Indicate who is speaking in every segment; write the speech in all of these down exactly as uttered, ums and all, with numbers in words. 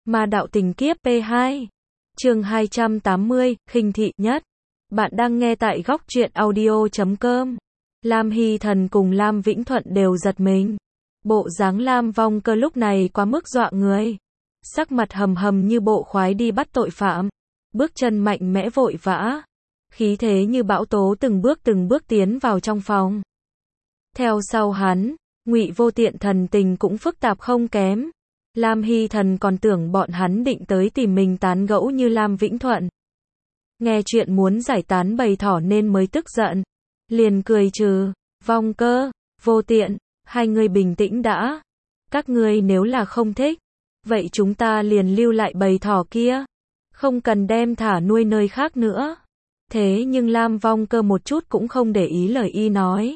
Speaker 1: Ma đạo tình kiếp P hai. Chương hai trăm tám mươi, khinh thị nhất. Bạn đang nghe tại góc truyện audio chấm com. Lam Hy Thần cùng Lam Vĩnh Thuận đều giật mình. Bộ dáng Lam Vong Cơ lúc này quá mức dọa người. Sắc mặt hầm hầm như bộ khoái đi bắt tội phạm. Bước chân mạnh mẽ vội vã. Khí thế như bão tố từng bước từng bước tiến vào trong phòng. Theo sau hắn, Ngụy Vô Tiện thần tình cũng phức tạp không kém. Lam Hy Thần còn tưởng bọn hắn định tới tìm mình tán gẫu như Lam Vĩnh Thuận. Nghe chuyện muốn giải tán bầy thỏ nên mới tức giận. Liền cười trừ, Vong Cơ, Vô Tiện, hai người bình tĩnh đã. Các ngươi nếu là không thích, vậy chúng ta liền lưu lại bầy thỏ kia. Không cần đem thả nuôi nơi khác nữa. Thế nhưng Lam Vong Cơ một chút cũng không để ý lời y nói.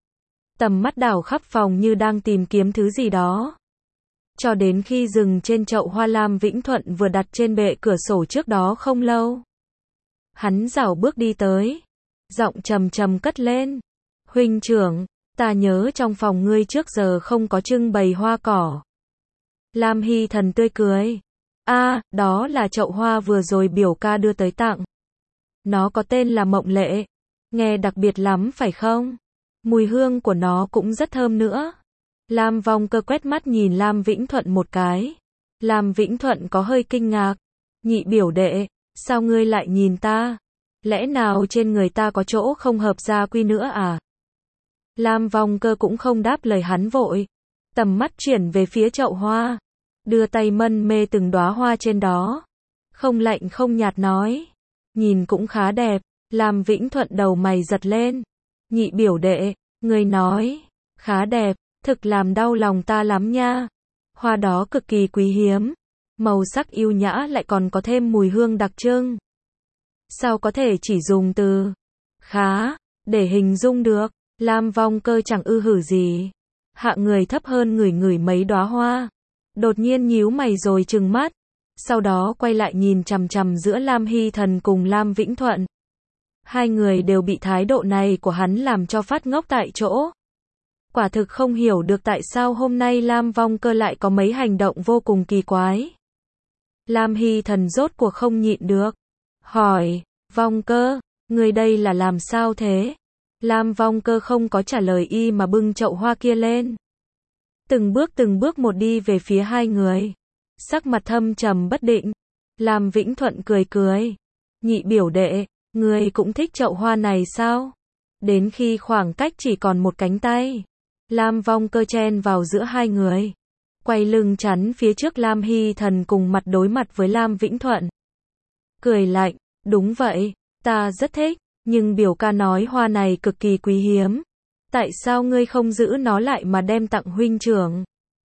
Speaker 1: Tầm mắt đảo khắp phòng như đang tìm kiếm thứ gì đó. Cho đến khi dừng trên chậu hoa Lam Vĩnh Thuận vừa đặt trên bệ cửa sổ trước đó không lâu. Hắn rảo bước đi tới. Giọng trầm trầm cất lên. Huynh trưởng, ta nhớ trong phòng ngươi trước giờ không có trưng bày hoa cỏ. Lam Hy Thần tươi cười. A, à, đó là chậu hoa vừa rồi biểu ca đưa tới tặng. Nó có tên là Mộng Lệ. Nghe đặc biệt lắm phải không? Mùi hương của nó cũng rất thơm nữa. Lam Vong Cơ quét mắt nhìn Lam Vĩnh Thuận một cái. Lam Vĩnh Thuận có hơi kinh ngạc. Nhị biểu đệ, sao ngươi lại nhìn ta? Lẽ nào trên người ta có chỗ không hợp gia quy nữa à? Lam Vong Cơ cũng không đáp lời hắn vội. Tầm mắt chuyển về phía chậu hoa. Đưa tay mân mê từng đóa hoa trên đó. Không lạnh không nhạt nói. Nhìn cũng khá đẹp. Lam Vĩnh Thuận đầu mày giật lên. Nhị biểu đệ, ngươi nói, khá đẹp, thực làm đau lòng ta lắm nha. Hoa đó cực kỳ quý hiếm. Màu sắc yêu nhã lại còn có thêm mùi hương đặc trưng. Sao có thể chỉ dùng từ khá để hình dung được? Lam Vong Cơ chẳng ư hử gì. Hạ người thấp hơn ngửi ngửi mấy đóa hoa. Đột nhiên nhíu mày rồi trừng mắt. Sau đó quay lại nhìn chằm chằm giữa Lam Hy Thần cùng Lam Vĩnh Thuận. Hai người đều bị thái độ này của hắn làm cho phát ngốc tại chỗ. Quả thực không hiểu được tại sao hôm nay Lam Vong Cơ lại có mấy hành động vô cùng kỳ quái. Lam Hy Thần rốt cuộc không nhịn được. Hỏi, Vong Cơ, người đây là làm sao thế? Lam Vong Cơ không có trả lời y mà bưng chậu hoa kia lên. Từng bước từng bước một đi về phía hai người. Sắc mặt thâm trầm bất định. Lam Vĩnh Thuận cười cười. Nhị biểu đệ, ngươi cũng thích chậu hoa này sao? Đến khi khoảng cách chỉ còn một cánh tay. Lam Vong Cơ chen vào giữa hai người. Quay lưng chắn phía trước Lam Hy Thần cùng mặt đối mặt với Lam Vĩnh Thuận. Cười lạnh, đúng vậy, ta rất thích, nhưng biểu ca nói hoa này cực kỳ quý hiếm. Tại sao ngươi không giữ nó lại mà đem tặng huynh trưởng?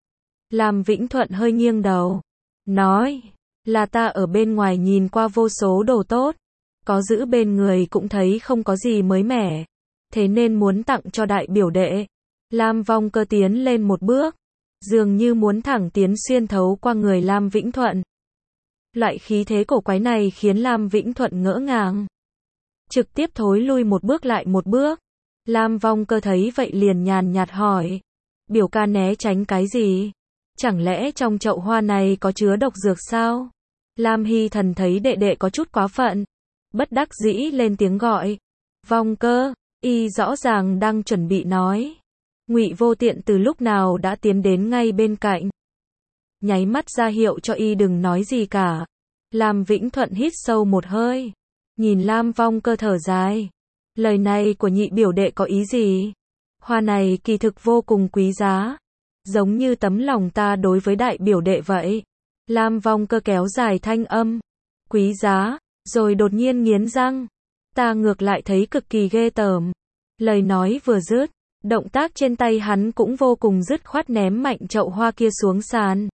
Speaker 1: Lam Vĩnh Thuận hơi nghiêng đầu. Nói, là ta ở bên ngoài nhìn qua vô số đồ tốt. Có giữ bên người cũng thấy không có gì mới mẻ. Thế nên muốn tặng cho đại biểu đệ. Lam Vong Cơ tiến lên một bước. Dường như muốn thẳng tiến xuyên thấu qua người Lam Vĩnh Thuận. Loại khí thế cổ quái này khiến Lam Vĩnh Thuận ngỡ ngàng. Trực tiếp thối lui một bước lại một bước. Lam Vong Cơ thấy vậy liền nhàn nhạt hỏi. Biểu ca né tránh cái gì? Chẳng lẽ trong chậu hoa này có chứa độc dược sao? Lam Hy Thần thấy đệ đệ có chút quá phận. Bất đắc dĩ lên tiếng gọi. Vong Cơ, y rõ ràng đang chuẩn bị nói. Ngụy Vô Tiện từ lúc nào đã tiến đến ngay bên cạnh. Nháy mắt ra hiệu cho y đừng nói gì cả. Lam Vĩnh Thuận hít sâu một hơi. Nhìn Lam Vong Cơ thở dài. Lời này của nhị biểu đệ có ý gì? Hoa này kỳ thực vô cùng quý giá. Giống như tấm lòng ta đối với đại biểu đệ vậy. Lam Vong Cơ kéo dài thanh âm. Quý giá, rồi đột nhiên nghiến răng. Ta ngược lại thấy cực kỳ ghê tởm. Lời nói vừa dứt, động tác trên tay hắn cũng vô cùng dứt khoát ném mạnh chậu hoa kia xuống sàn.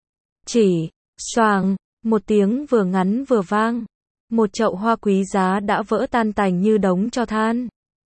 Speaker 1: Chỉ, xoàng, một tiếng vừa ngắn vừa vang. Một chậu hoa quý giá đã vỡ tan tành như đống tro than.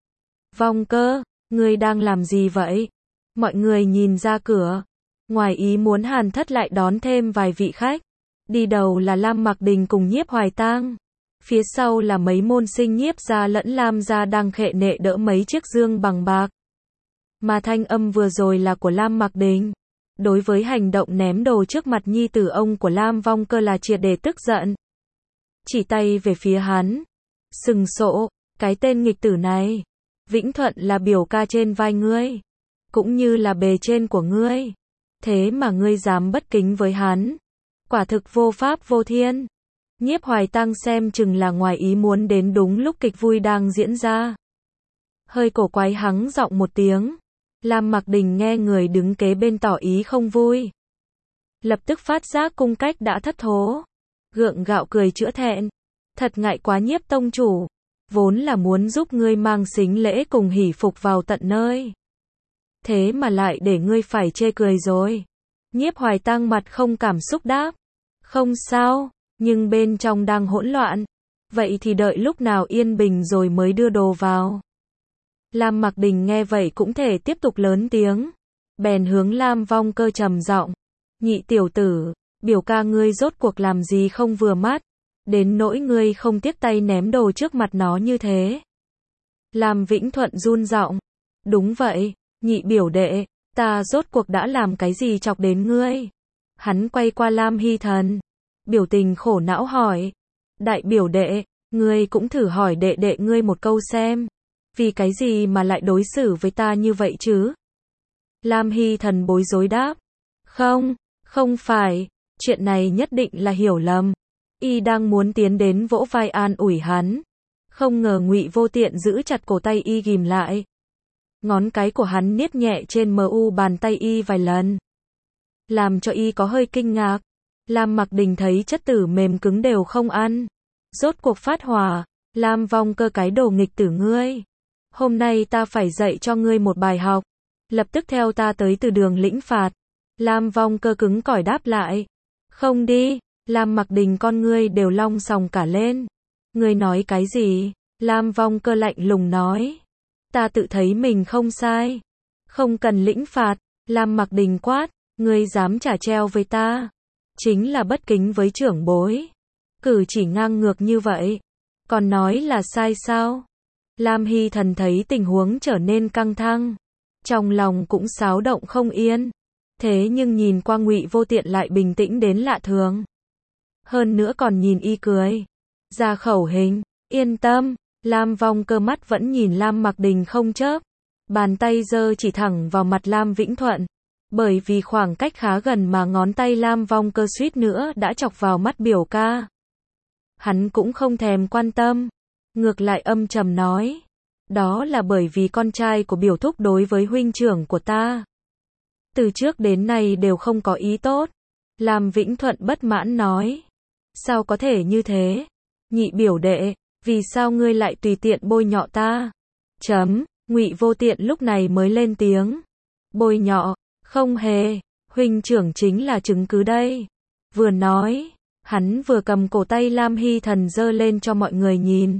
Speaker 1: Vong Cơ, ngươi đang làm gì vậy? Mọi người nhìn ra cửa. Ngoài ý muốn Hàn Thất lại đón thêm vài vị khách. Đi đầu là Lam Mặc Đình cùng Nhiếp Hoài Tang. Phía sau là mấy môn sinh Nhiếp gia lẫn Lam gia đang khệ nệ đỡ mấy chiếc dương bằng bạc. Mà thanh âm vừa rồi là của Lam Mặc Đình. Đối với hành động ném đồ trước mặt nhi tử ông của Lam Vong Cơ là triệt để tức giận. Chỉ tay về phía hắn. Sừng sộ, cái tên nghịch tử này. Vĩnh Thuận là biểu ca trên vai ngươi. Cũng như là bề trên của ngươi. Thế mà ngươi dám bất kính với hắn. Quả thực vô pháp vô thiên. Nhiếp Hoài Tăng xem chừng là ngoài ý muốn đến đúng lúc kịch vui đang diễn ra. Hơi cổ quái hắng giọng một tiếng. Lam Mặc Đình nghe người đứng kế bên tỏ ý không vui. Lập tức phát giác cung cách đã thất thố. Gượng gạo cười chữa thẹn. Thật ngại quá Nhiếp tông chủ. Vốn là muốn giúp ngươi mang sính lễ cùng hỷ phục vào tận nơi. Thế mà lại để ngươi phải chê cười rồi. Nhiếp Hoài Tăng mặt không cảm xúc đáp. Không sao, nhưng bên trong đang hỗn loạn. Vậy thì đợi lúc nào yên bình rồi mới đưa đồ vào. Lam Mặc Đình nghe vậy cũng thể tiếp tục lớn tiếng. Bèn hướng Lam Vong Cơ trầm giọng. Nhị tiểu tử, biểu ca ngươi rốt cuộc làm gì không vừa mắt. Đến nỗi ngươi không tiếc tay ném đồ trước mặt nó như thế. Lam Vĩnh Thuận run giọng. Đúng vậy, nhị biểu đệ, ta rốt cuộc đã làm cái gì chọc đến ngươi. Hắn quay qua Lam Hy Thần. Biểu tình khổ não hỏi. Đại biểu đệ, ngươi cũng thử hỏi đệ đệ ngươi một câu xem. Vì cái gì mà lại đối xử với ta như vậy chứ? Lam Hy Thần bối rối đáp. Không, không phải, chuyện này nhất định là hiểu lầm. Y đang muốn tiến đến vỗ vai an ủi hắn. Không ngờ Ngụy Vô Tiện giữ chặt cổ tay Y ghìm lại. Ngón cái của hắn niết nhẹ trên mờ u bàn tay Y vài lần. Làm cho Y có hơi kinh ngạc. Lam Mặc Đình thấy chất tử mềm cứng đều không ăn. Rốt cuộc phát hỏa. Lam Vong Cơ cái đồ nghịch tử ngươi. Hôm nay ta phải dạy cho ngươi một bài học. Lập tức theo ta tới từ đường lĩnh phạt. Lam Vong Cơ cứng cỏi đáp lại. Không đi. Lam Mặc Đình con ngươi đều long sòng cả lên. Ngươi nói cái gì? Lam Vong Cơ lạnh lùng nói. Ta tự thấy mình không sai. Không cần lĩnh phạt. Lam Mặc Đình quát. Ngươi dám trả treo với ta. Chính là bất kính với trưởng bối. Cử chỉ ngang ngược như vậy. Còn nói là sai sao? Lam Hy Thần thấy tình huống trở nên căng thẳng. Trong lòng cũng xáo động không yên. Thế nhưng nhìn qua Ngụy Vô Tiện lại bình tĩnh đến lạ thường. Hơn nữa còn nhìn Y cười. Ra khẩu hình. Yên tâm. Lam Vong Cơ mắt vẫn nhìn Lam Mặc Đình không chớp. Bàn tay giơ chỉ thẳng vào mặt Lam Vĩnh Thuận. Bởi vì khoảng cách khá gần mà ngón tay Lam Vong Cơ suýt nữa đã chọc vào mắt biểu ca. Hắn cũng không thèm quan tâm. Ngược lại âm trầm nói. Đó là bởi vì con trai của biểu thúc đối với huynh trưởng của ta. Từ trước đến nay đều không có ý tốt. Lam Vĩnh Thuận bất mãn nói. Sao có thể như thế? Nhị biểu đệ, vì sao ngươi lại tùy tiện bôi nhọ ta? Chấm, Ngụy Vô Tiện lúc này mới lên tiếng. Bôi nhọ, không hề, huynh trưởng chính là chứng cứ đây. Vừa nói, hắn vừa cầm cổ tay Lam Hy Thần giơ lên cho mọi người nhìn.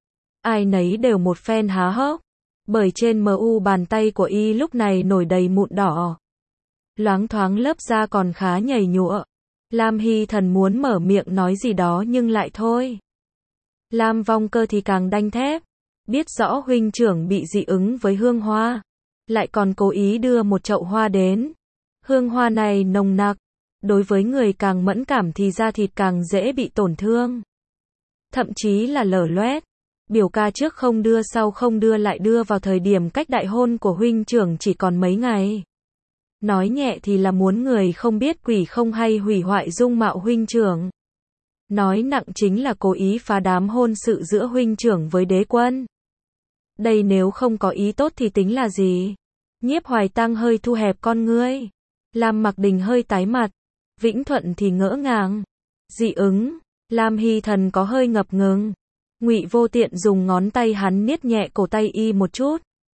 Speaker 1: Ai nấy đều một phen há hốc, bởi trên mờ u bàn tay của Y lúc này nổi đầy mụn đỏ. Loáng thoáng lớp da còn khá nhầy nhụa. Lam Hy Thần muốn mở miệng nói gì đó nhưng lại thôi. Lam Vong Cơ thì càng đanh thép. Biết rõ huynh trưởng bị dị ứng với hương hoa. Lại còn cố ý đưa một chậu hoa đến. Hương hoa này nồng nặc. Đối với người càng mẫn cảm thì da thịt càng dễ bị tổn thương. Thậm chí là lở loét. Biểu ca trước không đưa sau không đưa lại đưa vào thời điểm cách đại hôn của huynh trưởng chỉ còn mấy ngày. Nói nhẹ thì là muốn người không biết quỷ không hay hủy hoại dung mạo huynh trưởng. Nói nặng chính là cố ý phá đám hôn sự giữa huynh trưởng với đế quân. Đây nếu không có ý tốt thì tính là gì? Nhiếp Hoài Tăng hơi thu hẹp con ngươi. Lam Mặc Đình hơi tái mặt. Vĩnh Thuận thì ngỡ ngàng. Dị ứng. Lam Hy Thần có hơi ngập ngừng. Ngụy Vô Tiện dùng ngón tay hắn niết nhẹ cổ tay Y một chút.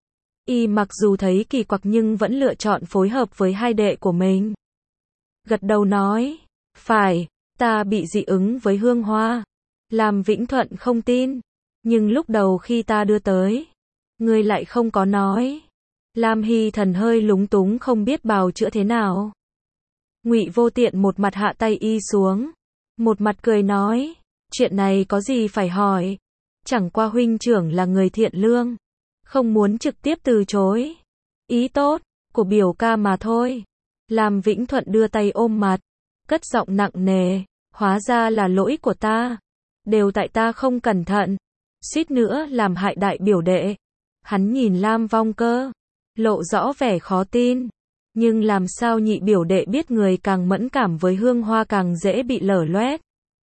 Speaker 1: Y mặc dù thấy kỳ quặc nhưng vẫn lựa chọn phối hợp với hai đệ của mình. Gật đầu nói. Phải, ta bị dị ứng với hương hoa. Lam Vĩnh Thuận không tin. Nhưng lúc đầu khi ta đưa tới, ngươi lại không có nói. Lam Hy Thần hơi lúng túng không biết bào chữa thế nào. Ngụy Vô Tiện một mặt hạ tay Y xuống. Một mặt cười nói. Chuyện này có gì phải hỏi. Chẳng qua huynh trưởng là người thiện lương. Không muốn trực tiếp từ chối. Ý tốt, của biểu ca mà thôi. Lam Vĩnh Thuận đưa tay ôm mặt, cất giọng nặng nề, hóa ra là lỗi của ta. Đều tại ta không cẩn thận, suýt nữa làm hại đại biểu đệ. Hắn nhìn Lam Vong Cơ, lộ rõ vẻ khó tin. Nhưng làm sao nhị biểu đệ biết người càng mẫn cảm với hương hoa càng dễ bị lở loét.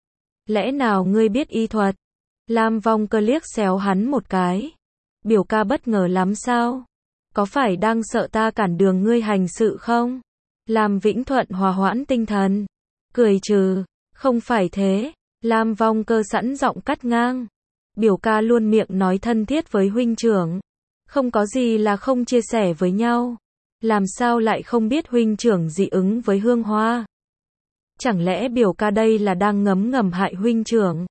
Speaker 1: Lẽ nào ngươi biết y thuật? Lam Vong Cơ liếc xéo hắn một cái. Biểu ca bất ngờ lắm sao? Có phải đang sợ ta cản đường ngươi hành sự không? Lam Vĩnh Thuận hòa hoãn tinh thần, cười trừ, không phải thế. Lam Vong Cơ sẵn giọng cắt ngang. Biểu ca luôn miệng nói thân thiết với huynh trưởng. Không có gì là không chia sẻ với nhau. Làm sao lại không biết huynh trưởng dị ứng với hương hoa? Chẳng lẽ biểu ca đây là đang ngấm ngầm hại huynh trưởng?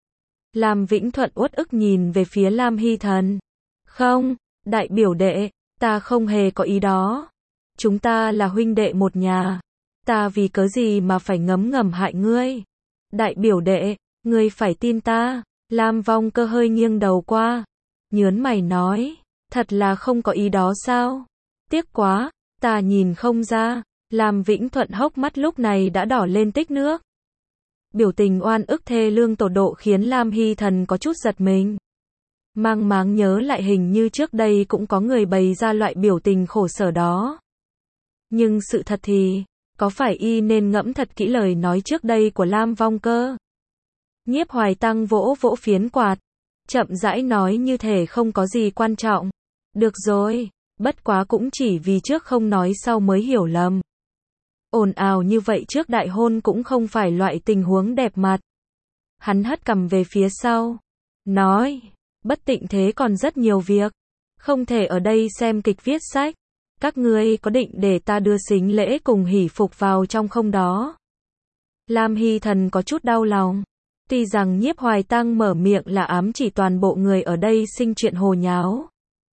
Speaker 1: Lam Vĩnh Thuận uất ức nhìn về phía Lam Hy Thần. Không, đại biểu đệ, ta không hề có ý đó. Chúng ta là huynh đệ một nhà. Ta vì cớ gì mà phải ngấm ngầm hại ngươi? Đại biểu đệ, ngươi phải tin ta. Lam Vong Cơ hơi nghiêng đầu qua, nhớn mày nói, thật là không có ý đó sao? Tiếc quá, ta nhìn không ra. Lam Vĩnh Thuận hốc mắt lúc này đã đỏ lên tích nước. Biểu tình oan ức thê lương tột độ khiến Lam Hy Thần có chút giật mình. Mang máng nhớ lại hình như trước đây cũng có người bày ra loại biểu tình khổ sở đó. Nhưng sự thật thì, có phải y nên ngẫm thật kỹ lời nói trước đây của Lam Vong Cơ? Nhiếp Hoài Tăng vỗ vỗ phiến quạt, chậm rãi nói như thể không có gì quan trọng. Được rồi, bất quá cũng chỉ vì trước không nói sau mới hiểu lầm. Ồn ào như vậy trước đại hôn cũng không phải loại tình huống đẹp mặt. Hắn hất cằm về phía sau, nói, bất tịnh thế còn rất nhiều việc, không thể ở đây xem kịch viết sách. Các ngươi có định để ta đưa sính lễ cùng hỷ phục vào trong không đó? Lam Hy Thần có chút đau lòng. Tuy rằng Nhiếp Hoài Tăng mở miệng là ám chỉ toàn bộ người ở đây sinh chuyện hồ nháo.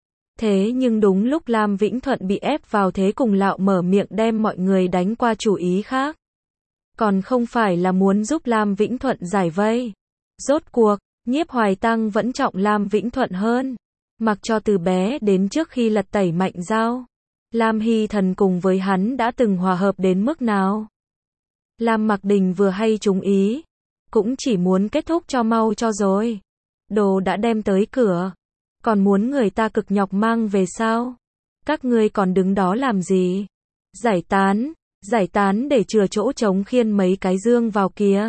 Speaker 1: Thế nhưng đúng lúc Lam Vĩnh Thuận bị ép vào thế cùng lạo mở miệng đem mọi người đánh qua chủ ý khác. Còn không phải là muốn giúp Lam Vĩnh Thuận giải vây. Rốt cuộc, Nhiếp Hoài Tăng vẫn trọng Lam Vĩnh Thuận hơn. Mặc cho từ bé đến trước khi lật tẩy Mạnh Giao, Lam Hy Thần cùng với hắn đã từng hòa hợp đến mức nào. Lam Mặc Đình vừa hay trúng ý, cũng chỉ muốn kết thúc cho mau cho rồi. Đồ đã đem tới cửa, còn muốn người ta cực nhọc mang về sao? Các ngươi còn đứng đó làm gì? Giải tán, giải tán để chừa chỗ trống khiên mấy cái dương vào kia.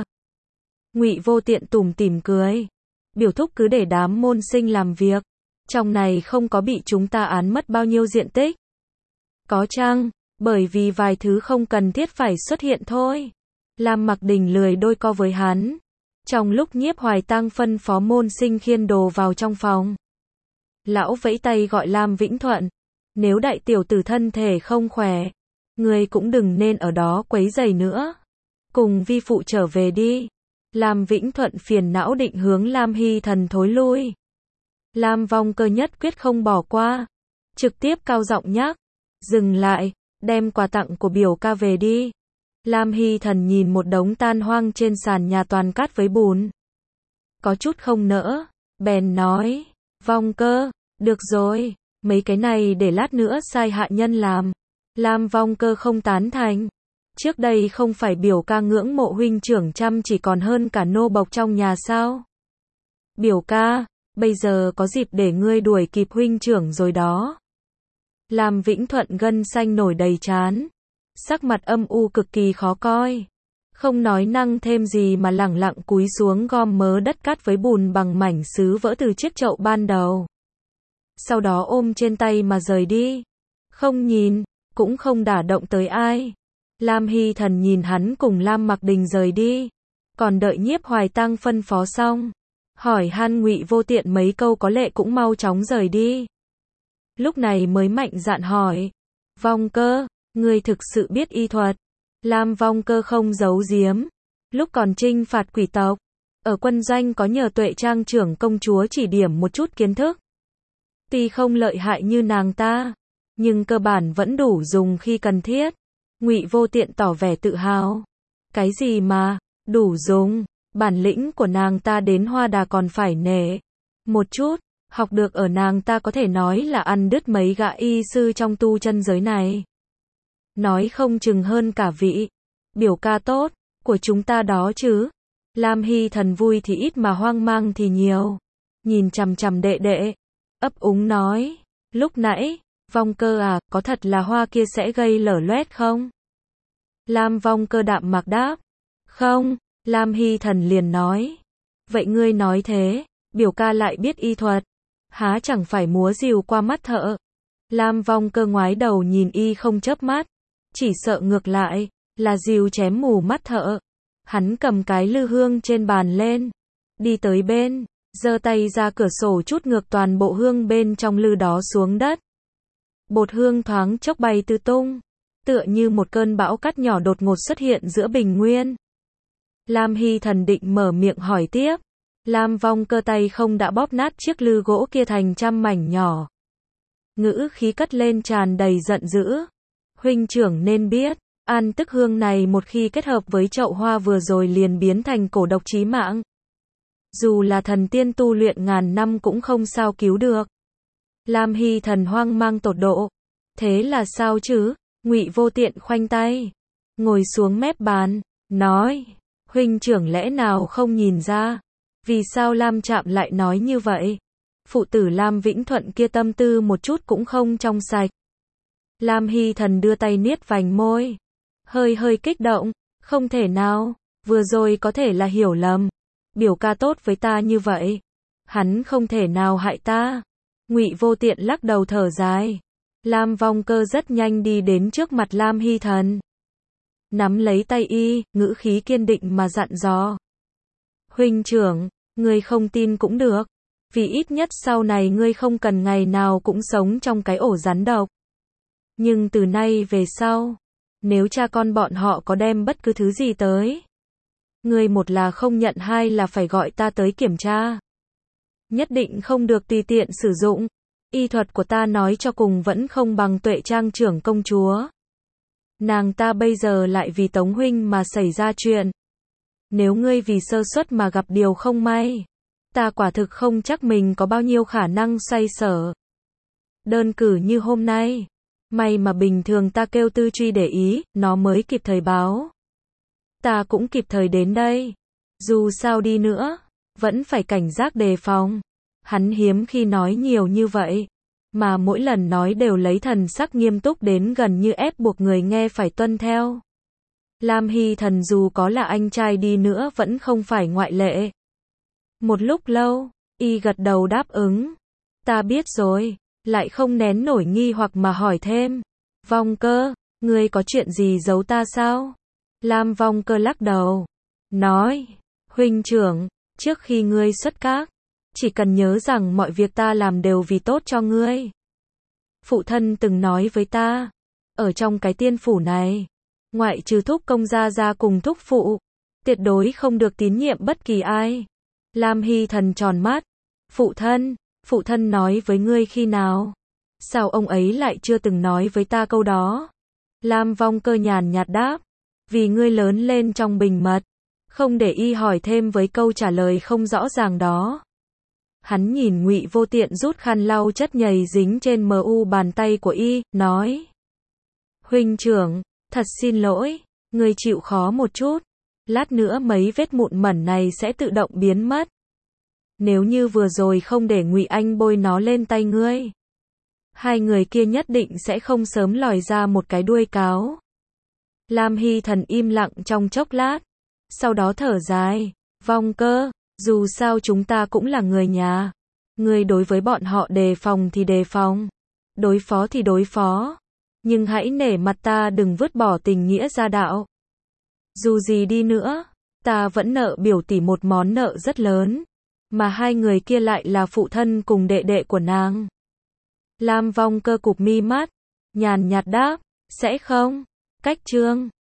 Speaker 1: Ngụy Vô Tiện tủm tỉm cười. Biểu thúc cứ để đám môn sinh làm việc. Trong này không có bị chúng ta án mất bao nhiêu diện tích. Có chăng, bởi vì vài thứ không cần thiết phải xuất hiện thôi. Lam Mặc Đình lười đôi co với hắn. Trong lúc Nhiếp Hoài Tăng phân phó môn sinh khiên đồ vào trong phòng, lão vẫy tay gọi Lam Vĩnh Thuận. Nếu đại tiểu tử thân thể không khỏe, người cũng đừng nên ở đó quấy rầy nữa. Cùng vi phụ trở về đi. Lam Vĩnh Thuận phiền não định hướng Lam Hy Thần thối lui. Lam Vong Cơ nhất quyết không bỏ qua. Trực tiếp cao giọng nhắc. Dừng lại, đem quà tặng của biểu ca về đi. Lam Hy Thần nhìn một đống tan hoang trên sàn nhà toàn cát với bùn, có chút không nỡ, bèn nói, Vong Cơ, được rồi, mấy cái này để lát nữa sai hạ nhân làm. Lam Vong Cơ không tán thành. Trước đây không phải biểu ca ngưỡng mộ huynh trưởng chăm chỉ còn hơn cả nô bộc trong nhà sao? Biểu ca, bây giờ có dịp để ngươi đuổi kịp huynh trưởng rồi đó. Lam Vĩnh Thuận gân xanh nổi đầy trán, sắc mặt âm u cực kỳ khó coi. Không nói năng thêm gì mà lẳng lặng cúi xuống gom mớ đất cát với bùn bằng mảnh sứ vỡ từ chiếc chậu ban đầu. Sau đó ôm trên tay mà rời đi. Không nhìn, cũng không đả động tới ai. Lam Hy Thần nhìn hắn cùng Lam Mặc Đình rời đi. Còn đợi Nhiếp Hoài Tăng phân phó xong, hỏi han Ngụy Vô Tiện mấy câu có lệ cũng mau chóng rời đi. Lúc này mới mạnh dạn hỏi, Vong Cơ, ngươi thực sự biết y thuật? Lam Vong Cơ không giấu giếm. Lúc còn trinh phạt quỷ tộc, ở quân doanh có nhờ Tuệ Trang trưởng công chúa chỉ điểm một chút kiến thức. Tuy không lợi hại như nàng ta, nhưng cơ bản vẫn đủ dùng khi cần thiết. Ngụy Vô Tiện tỏ vẻ tự hào. Cái gì mà, đủ dùng, bản lĩnh của nàng ta đến Hoa Đà còn phải nể. Một chút, học được ở nàng ta có thể nói là ăn đứt mấy gã y sư trong tu chân giới này. nói không chừng hơn cả vị biểu ca tốt của chúng ta đó chứ. Lam Hy Thần vui thì ít mà hoang mang thì nhiều. Nhìn chằm chằm đệ đệ, ấp úng nói, lúc nãy, Vong Cơ à, có thật là hoa kia sẽ gây lở loét không? Lam Vong Cơ đạm mạc đáp, không. Lam Hy Thần liền nói, vậy ngươi nói thế, biểu ca lại biết y thuật, há chẳng phải múa rìu qua mắt thợ. Lam Vong Cơ ngoái đầu nhìn y không chớp mắt, chỉ sợ ngược lại là rìu chém mù mắt thợ. Hắn cầm cái lư hương trên bàn lên, đi tới bên, giơ tay ra cửa sổ chút ngược toàn bộ hương bên trong lư đó xuống đất. Bột hương thoáng chốc bay tứ tung, tựa như một cơn bão cát nhỏ đột ngột xuất hiện giữa bình nguyên. Lam Hy Thần định mở miệng hỏi tiếp, Lam Vong Cơ tay không đã bóp nát chiếc lư gỗ kia thành trăm mảnh nhỏ. Ngữ khí cất lên tràn đầy giận dữ, huynh trưởng nên biết, an tức hương này một khi kết hợp với chậu hoa vừa rồi liền biến thành cổ độc chí mạng. Dù là thần tiên tu luyện ngàn năm cũng không sao cứu được. Lam Hy Thần hoang mang tột độ. Thế là sao chứ? Ngụy Vô Tiện khoanh tay, ngồi xuống mép bàn, nói, huynh trưởng lẽ nào không nhìn ra? Vì sao Lam Trạm lại nói như vậy? Phụ tử Lam Vĩnh Thuận kia tâm tư một chút cũng không trong sạch. Lam Hy Thần đưa tay niết vành môi, hơi hơi kích động, không thể nào, vừa rồi có thể là hiểu lầm. Biểu ca tốt với ta như vậy, hắn không thể nào hại ta. Ngụy Vô Tiện lắc đầu thở dài. Lam Vong Cơ rất nhanh đi đến trước mặt Lam Hy Thần, nắm lấy tay y, ngữ khí kiên định mà dặn dò. Huynh trưởng, ngươi không tin cũng được, vì ít nhất sau này ngươi không cần ngày nào cũng sống trong cái ổ rắn độc. Nhưng từ nay về sau, nếu cha con bọn họ có đem bất cứ thứ gì tới, ngươi một là không nhận, hai là phải gọi ta tới kiểm tra. Nhất định không được tùy tiện sử dụng. Y thuật của ta nói cho cùng vẫn không bằng Tuệ Trang trưởng công chúa. Nàng ta bây giờ lại vì Tống huynh mà xảy ra chuyện. Nếu ngươi vì sơ suất mà gặp điều không may, ta quả thực không chắc mình có bao nhiêu khả năng xoay sở. Đơn cử như hôm nay, may mà bình thường ta kêu Tư Truy để ý, nó mới kịp thời báo. Ta cũng kịp thời đến đây. Dù sao đi nữa, vẫn phải cảnh giác đề phòng. Hắn hiếm khi nói nhiều như vậy, mà mỗi lần nói đều lấy thần sắc nghiêm túc đến gần như ép buộc người nghe phải tuân theo. Lam Hy Thần dù có là anh trai đi nữa vẫn không phải ngoại lệ. Một lúc lâu, y gật đầu đáp ứng. Ta biết rồi, lại không nén nổi nghi hoặc mà hỏi thêm. Vong Cơ, ngươi có chuyện gì giấu ta sao? Lam Vong Cơ lắc đầu, nói, huynh trưởng, trước khi ngươi xuất các, chỉ cần nhớ rằng mọi việc ta làm đều vì tốt cho ngươi. Phụ thân từng nói với ta, ở trong cái tiên phủ này, ngoại trừ thúc công gia gia cùng thúc phụ, tuyệt đối không được tín nhiệm bất kỳ ai. Lam Hy Thần tròn mắt, phụ thân, phụ thân nói với ngươi khi nào? Sao ông ấy lại chưa từng nói với ta câu đó? Lam Vong Cơ nhàn nhạt đáp, vì ngươi lớn lên trong bình mật, không để y hỏi thêm với câu trả lời không rõ ràng đó. Hắn nhìn Ngụy Vô Tiện rút khăn lau chất nhầy dính trên mu bàn tay của y, nói, huynh trưởng, thật xin lỗi, ngươi chịu khó một chút, lát nữa mấy vết mụn mẩn này sẽ tự động biến mất. Nếu như vừa rồi không để Ngụy Anh bôi nó lên tay ngươi, hai người kia nhất định sẽ không sớm lòi ra một cái đuôi cáo. Lam Hy Thần im lặng trong chốc lát, sau đó thở dài, Vong Cơ, dù sao chúng ta cũng là người nhà. Ngươi đối với bọn họ đề phòng thì đề phòng, đối phó thì đối phó. Nhưng hãy nể mặt ta đừng vứt bỏ tình nghĩa gia đạo. Dù gì đi nữa, ta vẫn nợ biểu tỷ một món nợ rất lớn, mà hai người kia lại là phụ thân cùng đệ đệ của nàng. Lam Vong Cơ cụp mi mắt, nhàn nhạt đáp, sẽ không. Cách chương